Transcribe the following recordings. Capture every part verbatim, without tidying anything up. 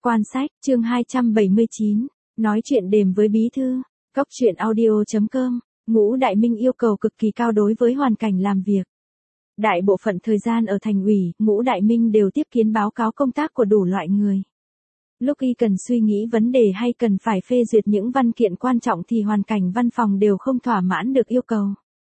Quan sách, chương hai trăm bảy mươi chín, nói chuyện đềm với bí thư, cốc truyện audio chấm com, Ngũ Đại Minh yêu cầu cực kỳ cao đối với hoàn cảnh làm việc. Đại bộ phận thời gian ở thành ủy, Ngũ Đại Minh đều tiếp kiến báo cáo công tác của đủ loại người. Lúc y cần suy nghĩ vấn đề hay cần phải phê duyệt những văn kiện quan trọng thì hoàn cảnh văn phòng đều không thỏa mãn được yêu cầu.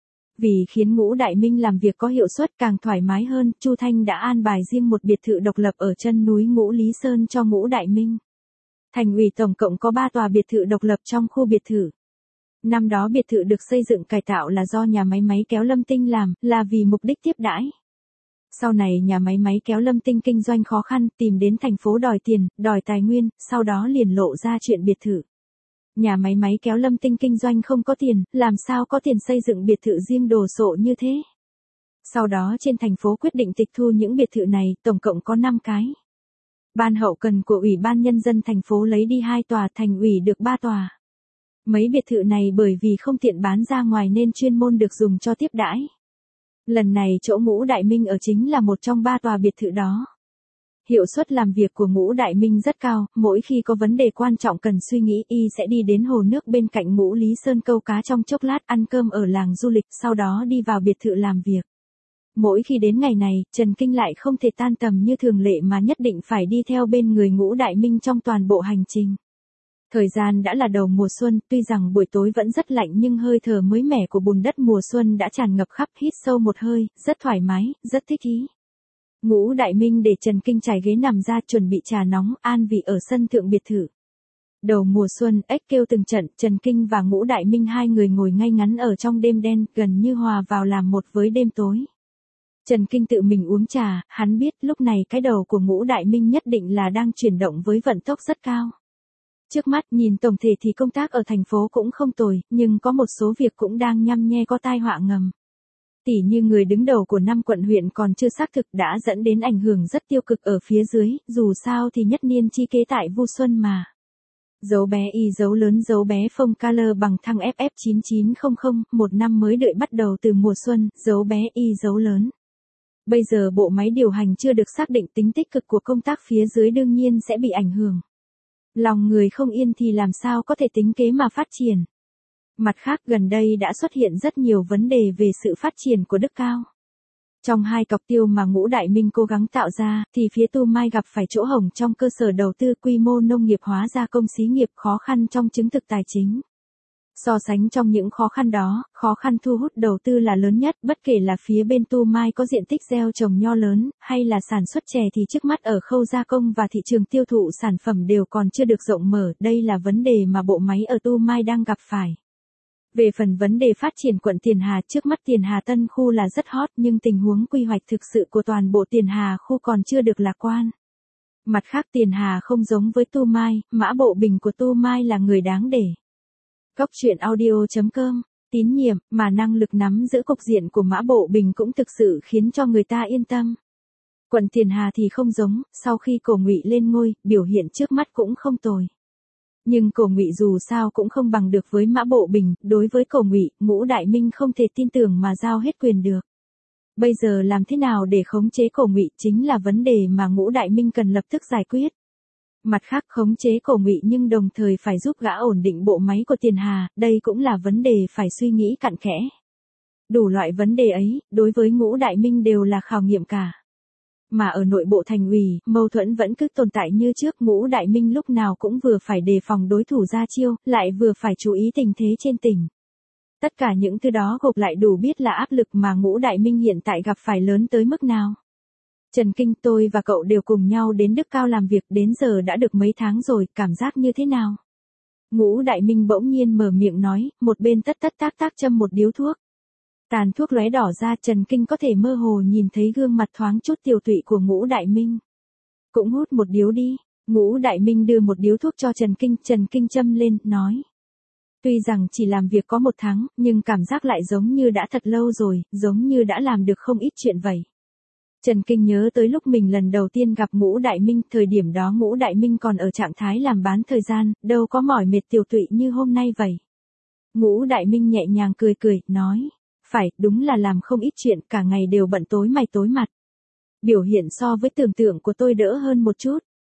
Vì khiến Ngũ Đại Minh làm việc có hiệu suất càng thoải mái hơn, Chu Thanh đã an bài riêng một biệt thự độc lập ở chân núi Ngũ Lý Sơn cho Ngũ Đại Minh. Thành ủy tổng cộng có ba tòa biệt thự độc lập trong khu biệt thự. Năm đó biệt thự được xây dựng cải tạo là do nhà máy máy kéo Lâm Tinh làm, là vì mục đích tiếp đãi. Sau này nhà máy máy kéo Lâm Tinh kinh doanh khó khăn, tìm đến thành phố đòi tiền, đòi tài nguyên, sau đó liền lộ ra chuyện biệt thự. Nhà máy máy kéo Lâm Tinh kinh doanh không có tiền, làm sao có tiền xây dựng biệt thự riêng đồ sộ như thế. Sau đó trên thành phố quyết định tịch thu những biệt thự này, tổng cộng có năm cái. Ban hậu cần của Ủy ban Nhân dân thành phố lấy đi hai tòa, thành ủy được ba tòa. Mấy biệt thự này bởi vì không tiện bán ra ngoài nên chuyên môn được dùng cho tiếp đãi. Lần này chỗ Ngũ Đại Minh ở chính là một trong ba tòa biệt thự đó. Hiệu suất làm việc của Ngũ Đại Minh rất cao, mỗi khi có vấn đề quan trọng cần suy nghĩ y sẽ đi đến hồ nước bên cạnh Ngũ Lý Sơn câu cá trong chốc lát, ăn cơm ở làng du lịch, sau đó đi vào biệt thự làm việc. Mỗi khi đến ngày này, Trần Kinh lại không thể tan tầm như thường lệ mà nhất định phải đi theo bên người Ngũ Đại Minh trong toàn bộ hành trình. Thời gian đã là đầu mùa xuân, tuy rằng buổi tối vẫn rất lạnh nhưng hơi thở mới mẻ của bùn đất mùa xuân đã tràn ngập khắp, hít sâu một hơi, rất thoải mái, rất thích ý. Ngũ Đại Minh để Trần Kinh trải ghế nằm ra chuẩn bị trà nóng, an vị ở sân thượng biệt thự. Đầu mùa xuân, ếch kêu từng trận, Trần Kinh và Ngũ Đại Minh hai người ngồi ngay ngắn ở trong đêm đen, gần như hòa vào làm một với đêm tối. Trần Kinh tự mình uống trà, hắn biết lúc này cái đầu của Ngũ Đại Minh nhất định là đang chuyển động với vận tốc rất cao. Trước mắt nhìn tổng thể thì công tác ở thành phố cũng không tồi, nhưng có một số việc cũng đang nhăm nhe có tai họa ngầm. Tỉ như người đứng đầu của năm quận huyện còn chưa xác thực đã dẫn đến ảnh hưởng rất tiêu cực ở phía dưới, dù sao thì nhất niên chi kế tại Vu Xuân mà. Dấu bé y dấu lớn dấu bé phông color bằng thăng F F chín chín không không, một năm mới đợi bắt đầu từ mùa xuân, dấu bé y dấu lớn. Bây giờ bộ máy điều hành chưa được xác định, tính tích cực của công tác phía dưới đương nhiên sẽ bị ảnh hưởng. Lòng người không yên thì làm sao có thể tính kế mà phát triển. Mặt khác gần đây đã xuất hiện rất nhiều vấn đề về sự phát triển của Đức Cao. Trong hai cọc tiêu mà Ngũ Đại Minh cố gắng tạo ra, thì phía Tu Mai gặp phải chỗ hổng trong cơ sở đầu tư, quy mô nông nghiệp hóa gia công xí nghiệp, khó khăn trong chứng thực tài chính. So sánh trong những khó khăn đó, khó khăn thu hút đầu tư là lớn nhất, bất kể là phía bên Tu Mai có diện tích gieo trồng nho lớn, hay là sản xuất chè thì trước mắt ở khâu gia công và thị trường tiêu thụ sản phẩm đều còn chưa được rộng mở, đây là vấn đề mà bộ máy ở Tu Mai đang gặp phải. Về phần vấn đề phát triển quận Tiền Hà, trước mắt Tiền Hà Tân khu là rất hot nhưng tình huống quy hoạch thực sự của toàn bộ Tiền Hà khu còn chưa được lạc quan. Mặt khác Tiền Hà không giống với Tu Mai, Mã Bộ Bình của Tu Mai là người đáng để. Cốc truyện audio chấm com, tín nhiệm, mà năng lực nắm giữ cục diện của Mã Bộ Bình cũng thực sự khiến cho người ta yên tâm. Quận Tiền Hà thì không giống, sau khi Cổ Ngụy lên ngôi, biểu hiện trước mắt cũng không tồi. Nhưng Cổ Ngụy dù sao cũng không bằng được với Mã Bộ Bình, đối với Cổ Ngụy, Ngũ Đại Minh không thể tin tưởng mà giao hết quyền được. Bây giờ làm thế nào để khống chế Cổ Ngụy chính là vấn đề mà Ngũ Đại Minh cần lập tức giải quyết. Mặt khác khống chế Cổ Ngụy nhưng đồng thời phải giúp gã ổn định bộ máy của Tiền Hà, đây cũng là vấn đề phải suy nghĩ cặn kẽ. Đủ loại vấn đề ấy, đối với Ngũ Đại Minh đều là khảo nghiệm cả. Mà ở nội bộ thành ủy, mâu thuẫn vẫn cứ tồn tại như trước, Ngũ Đại Minh lúc nào cũng vừa phải đề phòng đối thủ ra chiêu, lại vừa phải chú ý tình thế trên tỉnh. Tất cả những thứ đó gộp lại đủ biết là áp lực mà Ngũ Đại Minh hiện tại gặp phải lớn tới mức nào. Trần Kinh, tôi và cậu đều cùng nhau đến Đức Cao làm việc, đến giờ đã được mấy tháng rồi, cảm giác như thế nào? Ngũ Đại Minh bỗng nhiên mở miệng nói, một bên tất tất tác tác châm một điếu thuốc. Tàn thuốc lóe đỏ ra, Trần Kinh có thể mơ hồ nhìn thấy gương mặt thoáng chút tiều tụy của Ngũ Đại Minh. Cũng hút một điếu đi. Ngũ Đại Minh đưa một điếu thuốc cho Trần Kinh, Trần Kinh châm lên, nói. Tuy rằng chỉ làm việc có một tháng, nhưng cảm giác lại giống như đã thật lâu rồi, giống như đã làm được không ít chuyện vậy. Trần Kinh nhớ tới lúc mình lần đầu tiên gặp Ngũ Đại Minh, thời điểm đó Ngũ Đại Minh còn ở trạng thái làm bán thời gian, đâu có mỏi mệt tiều tụy như hôm nay vậy. Ngũ Đại Minh nhẹ nhàng cười cười, nói, phải, đúng là làm không ít chuyện, cả ngày đều bận tối mày tối mặt. Biểu hiện so với tưởng tượng của tôi đỡ hơn một chút.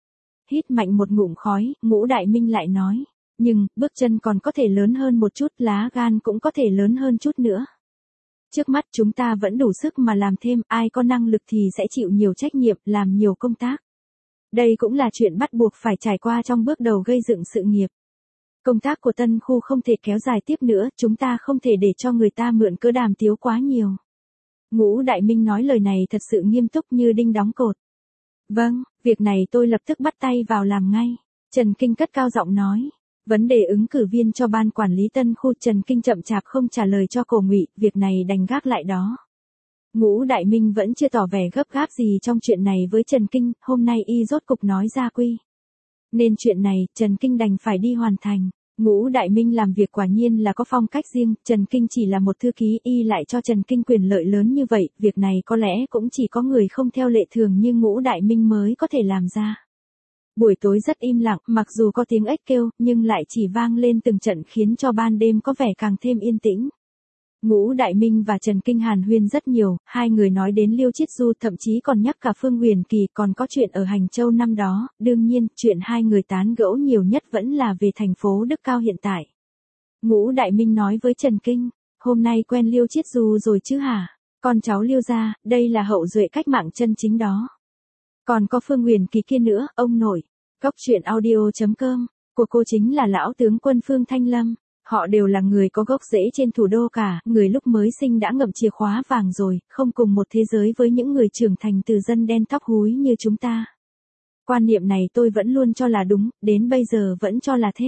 hít mạnh một ngụm khói, Ngũ Đại Minh lại nói. Nhưng, bước chân còn có thể lớn hơn một chút, lá gan cũng có thể lớn hơn chút nữa. Trước mắt chúng ta vẫn đủ sức mà làm thêm, ai có năng lực thì sẽ chịu nhiều trách nhiệm, làm nhiều công tác. Đây cũng là chuyện bắt buộc phải trải qua trong bước đầu gây dựng sự nghiệp. Công tác của tân khu không thể kéo dài tiếp nữa, chúng ta không thể để cho người ta mượn cớ đàm tiếu quá nhiều. Ngũ Đại Minh nói lời này thật sự nghiêm túc như đinh đóng cột. Vâng, việc này tôi lập tức bắt tay vào làm ngay. Trần Kinh cất cao giọng nói. Vấn đề ứng cử viên cho ban quản lý tân khu, Trần Kinh chậm chạp không trả lời cho Cổ Ngụy, việc này đành gác lại đó. Ngũ Đại Minh vẫn chưa tỏ vẻ gấp gáp gì trong chuyện này với Trần Kinh, hôm nay y rốt cục nói ra quy. Nên chuyện này, Trần Kinh đành phải đi hoàn thành. Ngũ Đại Minh làm việc quả nhiên là có phong cách riêng, Trần Kinh chỉ là một thư ký, y lại cho Trần Kinh quyền lợi lớn như vậy, việc này có lẽ cũng chỉ có người không theo lệ thường như Ngũ Đại Minh mới có thể làm ra. Buổi tối rất im lặng, mặc dù có tiếng ếch kêu, nhưng lại chỉ vang lên từng trận khiến cho ban đêm có vẻ càng thêm yên tĩnh. Ngũ Đại Minh và Trần Kinh hàn huyên rất nhiều, hai người nói đến Liêu Chiết Du, thậm chí còn nhắc cả Phương Huyền Kỳ, còn có chuyện ở Hành Châu năm đó, đương nhiên, chuyện hai người tán gẫu nhiều nhất vẫn là về thành phố Đức Cao hiện tại. Ngũ Đại Minh nói với Trần Kinh, hôm nay quen Liêu Chiết Du rồi chứ hả? Con cháu Liêu gia, đây là hậu duệ cách mạng chân chính đó. Còn có Phương Huyền Kỳ kia nữa, ông nội. Cóc truyện audio chấm com, của cô chính là lão tướng quân Phương Thanh Lâm. Họ đều là người có gốc rễ trên thủ đô cả, người lúc mới sinh đã ngậm chìa khóa vàng rồi, không cùng một thế giới với những người trưởng thành từ dân đen tóc húi như chúng ta. Quan niệm này tôi vẫn luôn cho là đúng, đến bây giờ vẫn cho là thế.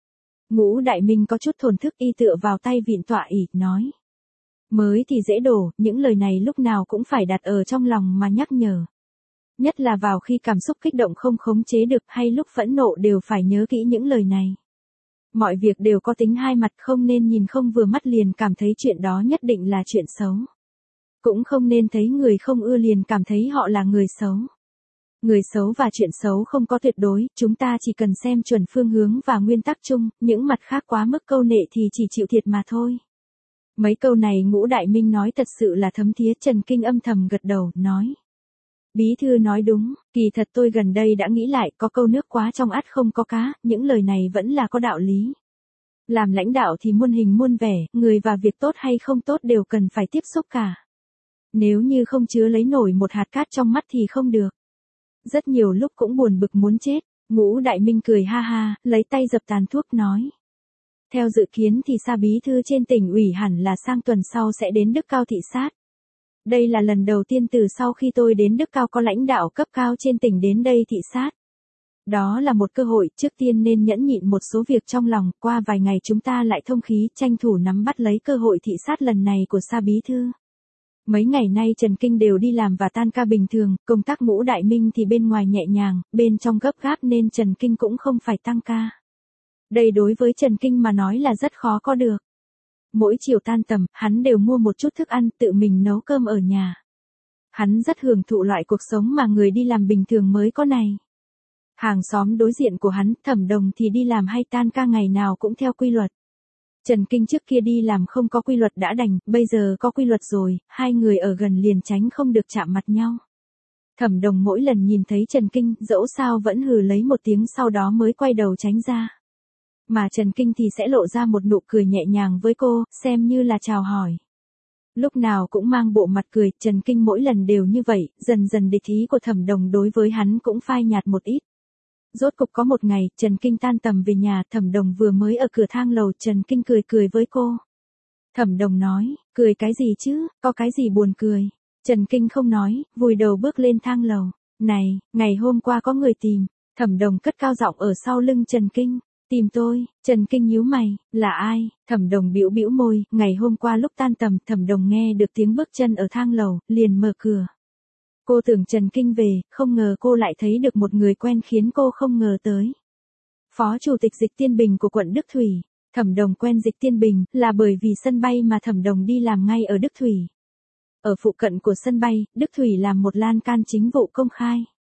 Ngũ Đại Minh có chút thổn thức, y tựa vào tay vịn tọa ỷ, nói. Mới thì dễ đổ, những lời này lúc nào cũng phải đặt ở trong lòng mà nhắc nhở. Nhất là vào khi cảm xúc kích động không khống chế được hay lúc phẫn nộ đều phải nhớ kỹ những lời này. Mọi việc đều có tính hai mặt, không nên nhìn không vừa mắt liền cảm thấy chuyện đó nhất định là chuyện xấu. Cũng không nên thấy người không ưa liền cảm thấy họ là người xấu. Người xấu và chuyện xấu không có tuyệt đối, chúng ta chỉ cần xem chuẩn phương hướng và nguyên tắc chung, những mặt khác quá mức câu nệ thì chỉ chịu thiệt mà thôi. Mấy câu này Ngũ Đại Minh nói thật sự là thấm thía, Trần Kinh âm thầm gật đầu, nói. Bí thư nói đúng, kỳ thật tôi gần đây đã nghĩ lại, có câu nước quá trong ắt không có cá, những lời này vẫn là có đạo lý. Làm lãnh đạo thì muôn hình muôn vẻ, người và việc tốt hay không tốt đều cần phải tiếp xúc cả. Nếu như không chứa lấy nổi một hạt cát trong mắt thì không được. Rất nhiều lúc cũng buồn bực muốn chết, Ngũ Đại Minh cười ha ha, lấy tay dập tàn thuốc nói. Theo dự kiến thì Sa bí thư trên tỉnh ủy hẳn là sang tuần sau sẽ đến Đức Cao thị sát. Đây là lần đầu tiên từ sau khi tôi đến Đức Cao có lãnh đạo cấp cao trên tỉnh đến đây thị sát. Đó là một cơ hội, trước tiên nên nhẫn nhịn một số việc trong lòng, qua vài ngày chúng ta lại thông khí, tranh thủ nắm bắt lấy cơ hội thị sát lần này của Sa bí thư. Mấy ngày nay Trần Kinh đều đi làm và tan ca bình thường, công tác Ngũ Đại Minh thì bên ngoài nhẹ nhàng, bên trong gấp gáp nên Trần Kinh cũng không phải tăng ca. Đây đối với Trần Kinh mà nói là rất khó có được. Mỗi chiều tan tầm, hắn đều mua một chút thức ăn, tự mình nấu cơm ở nhà. Hắn rất hưởng thụ loại cuộc sống mà người đi làm bình thường mới có này. Hàng xóm đối diện của hắn, Thẩm Đồng thì đi làm hay tan ca ngày nào cũng theo quy luật. Trần Kinh trước kia đi làm không có quy luật đã đành, bây giờ có quy luật rồi, hai người ở gần liền tránh không được chạm mặt nhau. Thẩm Đồng mỗi lần nhìn thấy Trần Kinh, dẫu sao vẫn hừ lấy một tiếng sau đó mới quay đầu tránh ra. Mà Trần Kinh thì sẽ lộ ra một nụ cười nhẹ nhàng với cô, xem như là chào hỏi. Lúc nào cũng mang bộ mặt cười, Trần Kinh mỗi lần đều như vậy, dần dần địch ý của Thẩm Đồng đối với hắn cũng phai nhạt một ít. Rốt cục có một ngày, Trần Kinh tan tầm về nhà, Thẩm Đồng vừa mới ở cửa thang lầu, Trần Kinh cười cười với cô. Thẩm Đồng nói, cười cái gì chứ, có cái gì buồn cười. Trần Kinh không nói, vùi đầu bước lên thang lầu. Này, ngày hôm qua có người tìm. Thẩm Đồng cất cao giọng ở sau lưng Trần Kinh. Tìm tôi, Trần Kinh nhíu mày, là ai? Thẩm Đồng bĩu bĩu môi, ngày hôm qua lúc tan tầm, Thẩm Đồng nghe được tiếng bước chân ở thang lầu, liền mở cửa. Cô tưởng Trần Kinh về, không ngờ cô lại thấy được một người quen khiến cô không ngờ tới. Phó Chủ tịch Dịch Tiên Bình của quận Đức Thủy. Thẩm Đồng quen Dịch Tiên Bình, là bởi vì sân bay mà Thẩm Đồng đi làm ngay ở Đức Thủy. Ở phụ cận của sân bay, Đức Thủy làm một lan can chính vụ công khai.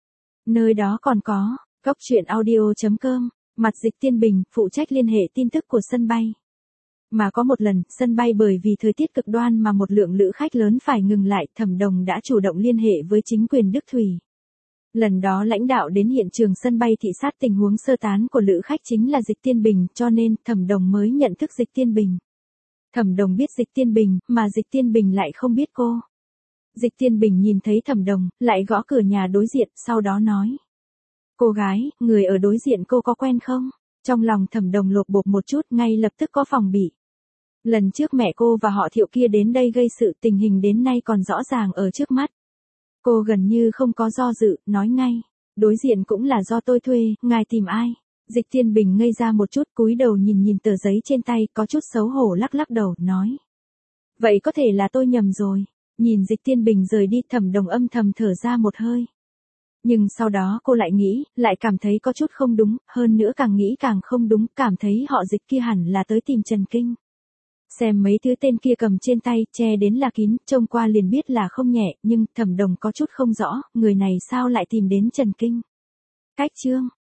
Nơi đó còn có, cóc truyện audio chấm com. Mặt Dịch Tiên Bình, phụ trách liên hệ tin tức của sân bay. Mà có một lần, sân bay bởi vì thời tiết cực đoan mà một lượng lữ khách lớn phải ngừng lại, Thẩm Đồng đã chủ động liên hệ với chính quyền Đức Thủy. Lần đó lãnh đạo đến hiện trường sân bay thị sát tình huống sơ tán của lữ khách chính là Dịch Tiên Bình, cho nên Thẩm Đồng mới nhận thức Dịch Tiên Bình. Thẩm Đồng biết Dịch Tiên Bình, mà Dịch Tiên Bình lại không biết cô. Dịch Tiên Bình nhìn thấy Thẩm Đồng, lại gõ cửa nhà đối diện, sau đó nói. Cô gái, người ở đối diện cô có quen không? Trong lòng Thẩm Đồng lột bột một chút, ngay lập tức có phòng bị. Lần trước mẹ cô và họ Thiệu kia đến đây gây sự, tình hình đến nay còn rõ ràng ở trước mắt. Cô gần như không có do dự, nói ngay. Đối diện cũng là do tôi thuê, ngài tìm ai? Dịch Tiên Bình ngây ra một chút, cúi đầu nhìn nhìn tờ giấy trên tay, có chút xấu hổ lắc lắc đầu, nói. Vậy có thể là tôi nhầm rồi. Nhìn Dịch Tiên Bình rời đi, Thẩm Đồng âm thầm thở ra một hơi. Nhưng sau đó cô lại nghĩ, lại cảm thấy có chút không đúng, hơn nữa càng nghĩ càng không đúng, cảm thấy họ Dịch kia hẳn là tới tìm Trần Kinh. Xem mấy thứ tên kia cầm trên tay, che đến là kín, trông qua liền biết là không nhẹ, nhưng Thẩm Đồng có chút không rõ, người này sao lại tìm đến Trần Kinh. Cách chương